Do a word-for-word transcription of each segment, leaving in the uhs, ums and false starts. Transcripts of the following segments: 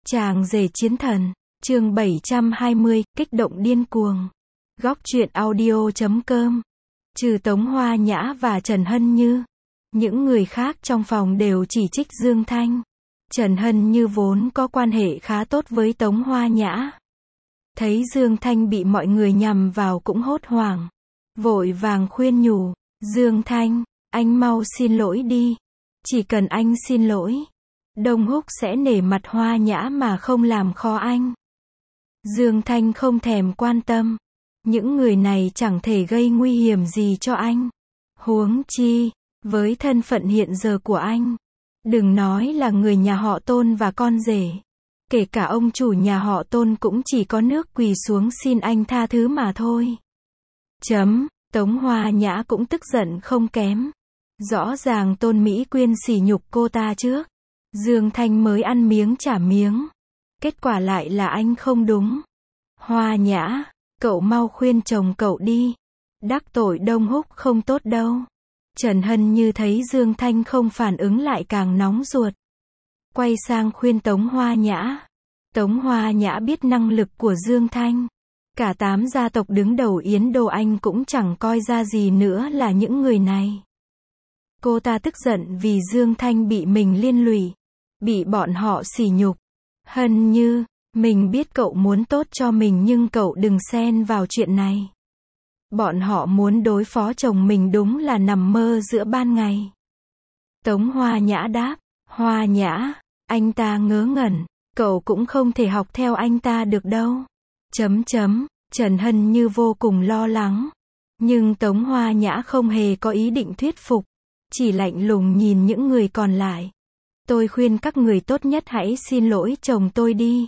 Chàng rể chiến thần, chương bảy trăm hai mươi, kích động điên cuồng. Góc truyện audio chấm com. Trừ Tống Hoa Nhã và Trần Hân Như, những người khác trong phòng đều chỉ trích Dương Thanh. Trần Hân Như vốn có quan hệ khá tốt với Tống Hoa Nhã. Thấy Dương Thanh bị mọi người nhằm vào cũng hốt hoảng. Vội vàng khuyên nhủ, Dương Thanh, anh mau xin lỗi đi. Chỉ cần anh xin lỗi, Đông Húc sẽ nể mặt Hoa Nhã mà không làm khó anh. Dương Thanh không thèm quan tâm. Những người này chẳng thể gây nguy hiểm gì cho anh. Huống chi, với thân phận hiện giờ của anh, đừng nói là người nhà họ Tôn và con rể. Kể cả ông chủ nhà họ Tôn cũng chỉ có nước quỳ xuống xin anh tha thứ mà thôi. Chấm, Tống Hoa Nhã cũng tức giận không kém. Rõ ràng Tôn Mỹ Quyên sỉ nhục cô ta trước. Dương Thanh mới ăn miếng trả miếng. Kết quả lại là anh không đúng. Hoa Nhã, cậu mau khuyên chồng cậu đi. Đắc tội Đông Húc không tốt đâu. Trần Hân Như thấy Dương Thanh không phản ứng lại càng nóng ruột. Quay sang khuyên Tống Hoa Nhã. Tống Hoa Nhã biết năng lực của Dương Thanh. Cả tám gia tộc đứng đầu Yến Đô Anh cũng chẳng coi ra gì nữa là những người này. Cô ta tức giận vì Dương Thanh bị mình liên lụy. Bị bọn họ sỉ nhục. Hân Như, mình biết cậu muốn tốt cho mình nhưng cậu đừng xen vào chuyện này. Bọn họ muốn đối phó chồng mình đúng là nằm mơ giữa ban ngày. Tống Hoa Nhã đáp, Hoa Nhã, anh ta ngớ ngẩn, cậu cũng không thể học theo anh ta được đâu. Chấm chấm, Trần Hân Như vô cùng lo lắng. Nhưng Tống Hoa Nhã không hề có ý định thuyết phục. Chỉ lạnh lùng nhìn những người còn lại. Tôi khuyên các người tốt nhất hãy xin lỗi chồng tôi đi.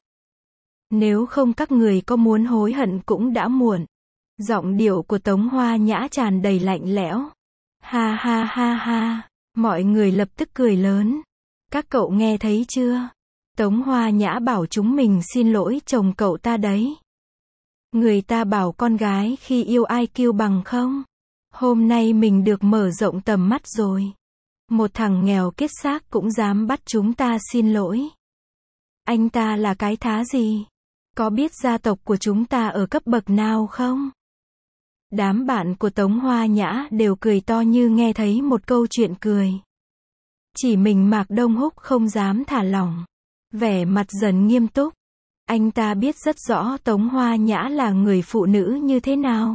Nếu không các người có muốn hối hận cũng đã muộn. Giọng điệu của Tống Hoa Nhã tràn đầy lạnh lẽo. Ha ha ha ha, mọi người lập tức cười lớn. Các cậu nghe thấy chưa? Tống Hoa Nhã bảo chúng mình xin lỗi chồng cậu ta đấy. Người ta bảo con gái khi yêu ai kiêu bằng không? Hôm nay mình được mở rộng tầm mắt rồi. Một thằng nghèo kiết xác cũng dám bắt chúng ta xin lỗi. Anh ta là cái thá gì? Có biết gia tộc của chúng ta ở cấp bậc nào không? Đám bạn của Tống Hoa Nhã đều cười to như nghe thấy một câu chuyện cười. Chỉ mình Mạc Đông Húc không dám thả lỏng. Vẻ mặt dần nghiêm túc. Anh ta biết rất rõ Tống Hoa Nhã là người phụ nữ như thế nào.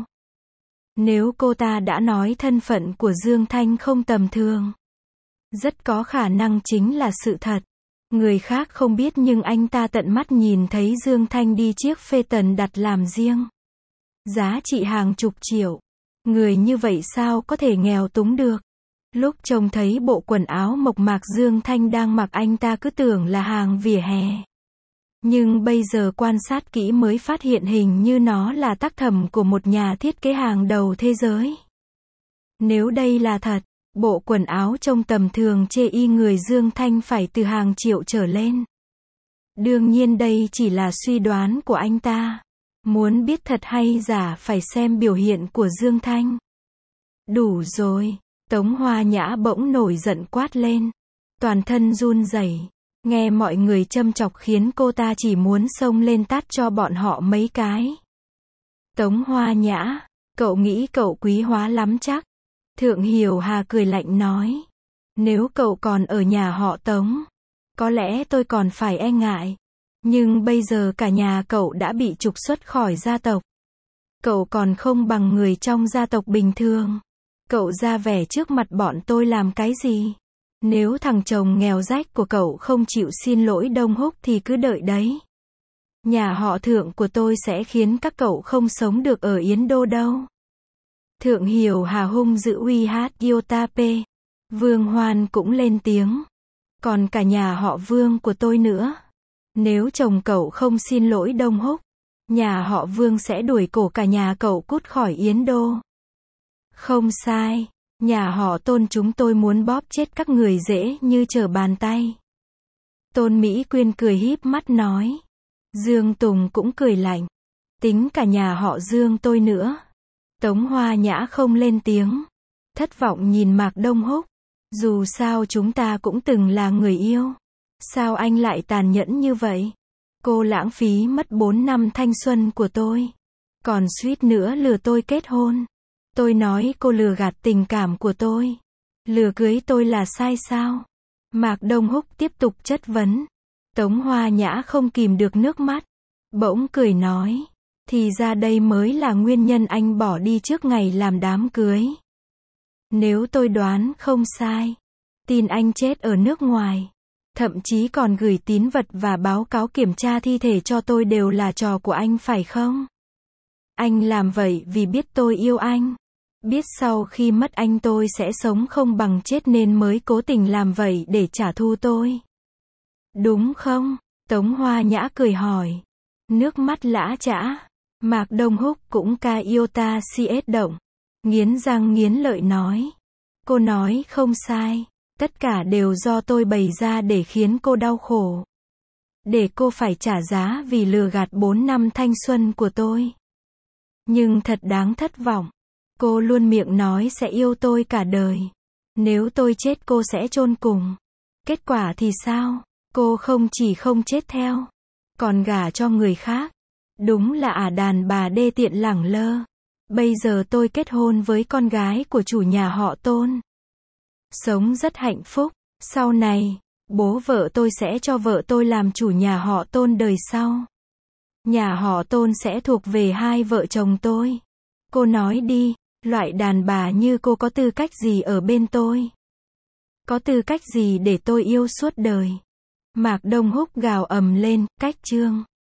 Nếu cô ta đã nói thân phận của Dương Thanh không tầm thường, rất có khả năng chính là sự thật. Người khác không biết nhưng anh ta tận mắt nhìn thấy Dương Thanh đi chiếc phê tần đặt làm riêng. Giá trị hàng chục triệu. Người như vậy sao có thể nghèo túng được? Lúc trông thấy bộ quần áo mộc mạc Dương Thanh đang mặc anh ta cứ tưởng là hàng vỉa hè. Nhưng bây giờ quan sát kỹ mới phát hiện hình như nó là tác phẩm của một nhà thiết kế hàng đầu thế giới. Nếu đây là thật, bộ quần áo trông tầm thường chê y người Dương Thanh phải từ hàng triệu trở lên. Đương nhiên đây chỉ là suy đoán của anh ta. Muốn biết thật hay giả phải xem biểu hiện của Dương Thanh. Đủ rồi, Tống Hoa Nhã bỗng nổi giận quát lên. Toàn thân run rẩy. Nghe mọi người châm chọc khiến cô ta chỉ muốn xông lên tát cho bọn họ mấy cái. Tống Hoa Nhã, cậu nghĩ cậu quý hóa lắm chắc. Thượng Hiểu Hà cười lạnh nói. Nếu cậu còn ở nhà họ Tống, có lẽ tôi còn phải e ngại. Nhưng bây giờ cả nhà cậu đã bị trục xuất khỏi gia tộc. Cậu còn không bằng người trong gia tộc bình thường. Cậu ra vẻ trước mặt bọn tôi làm cái gì? Nếu thằng chồng nghèo rách của cậu không chịu xin lỗi Đông Húc thì cứ đợi đấy. Nhà họ Thượng của tôi sẽ khiến các cậu không sống được ở Yến Đô đâu. Thượng Hiểu Hà hung dữ uy hát Yotape. Vương Hoan cũng lên tiếng. Còn cả nhà họ Vương của tôi nữa. Nếu chồng cậu không xin lỗi Đông Húc, nhà họ Vương sẽ đuổi cổ cả nhà cậu cút khỏi Yến Đô. Không sai, nhà họ Tôn chúng tôi muốn bóp chết các người dễ như trở bàn tay. Tôn Mỹ Quyên cười híp mắt nói. Dương Tùng cũng cười lạnh. Tính cả nhà họ Dương tôi nữa. Tống Hoa Nhã không lên tiếng. Thất vọng nhìn Mạc Đông Húc. Dù sao chúng ta cũng từng là người yêu. Sao anh lại tàn nhẫn như vậy? Cô lãng phí mất bốn năm thanh xuân của tôi. Còn suýt nữa lừa tôi kết hôn. Tôi nói cô lừa gạt tình cảm của tôi. Lừa cưới tôi là sai sao? Mạc Đông Húc tiếp tục chất vấn. Tống Hoa Nhã không kìm được nước mắt. Bỗng cười nói. Thì ra đây mới là nguyên nhân anh bỏ đi trước ngày làm đám cưới. Nếu tôi đoán không sai, tin anh chết ở nước ngoài. Thậm chí còn gửi tín vật và báo cáo kiểm tra thi thể cho tôi đều là trò của anh phải không? Anh làm vậy vì biết tôi yêu anh. Biết sau khi mất anh tôi sẽ sống không bằng chết nên mới cố tình làm vậy để trả thù tôi. Đúng không? Tống Hoa Nhã cười hỏi. Nước mắt lã chã. Mạc Đông Húc cũng ca yêu ta si ết động. Nghiến răng nghiến lợi nói. Cô nói không sai. Tất cả đều do tôi bày ra để khiến cô đau khổ. Để cô phải trả giá vì lừa gạt bốn năm thanh xuân của tôi. Nhưng thật đáng thất vọng. Cô luôn miệng nói sẽ yêu tôi cả đời. Nếu tôi chết cô sẽ chôn cùng. Kết quả thì sao? Cô không chỉ không chết theo, còn gả cho người khác. Đúng là ả đàn bà đê tiện lẳng lơ. Bây giờ tôi kết hôn với con gái của chủ nhà họ Tôn. Sống rất hạnh phúc. Sau này, bố vợ tôi sẽ cho vợ tôi làm chủ nhà họ Tôn đời sau. Nhà họ Tôn sẽ thuộc về hai vợ chồng tôi. Cô nói đi, loại đàn bà như cô có tư cách gì ở bên tôi? Có tư cách gì để tôi yêu suốt đời? Mạc Đông Húc gào ầm lên, cách chương.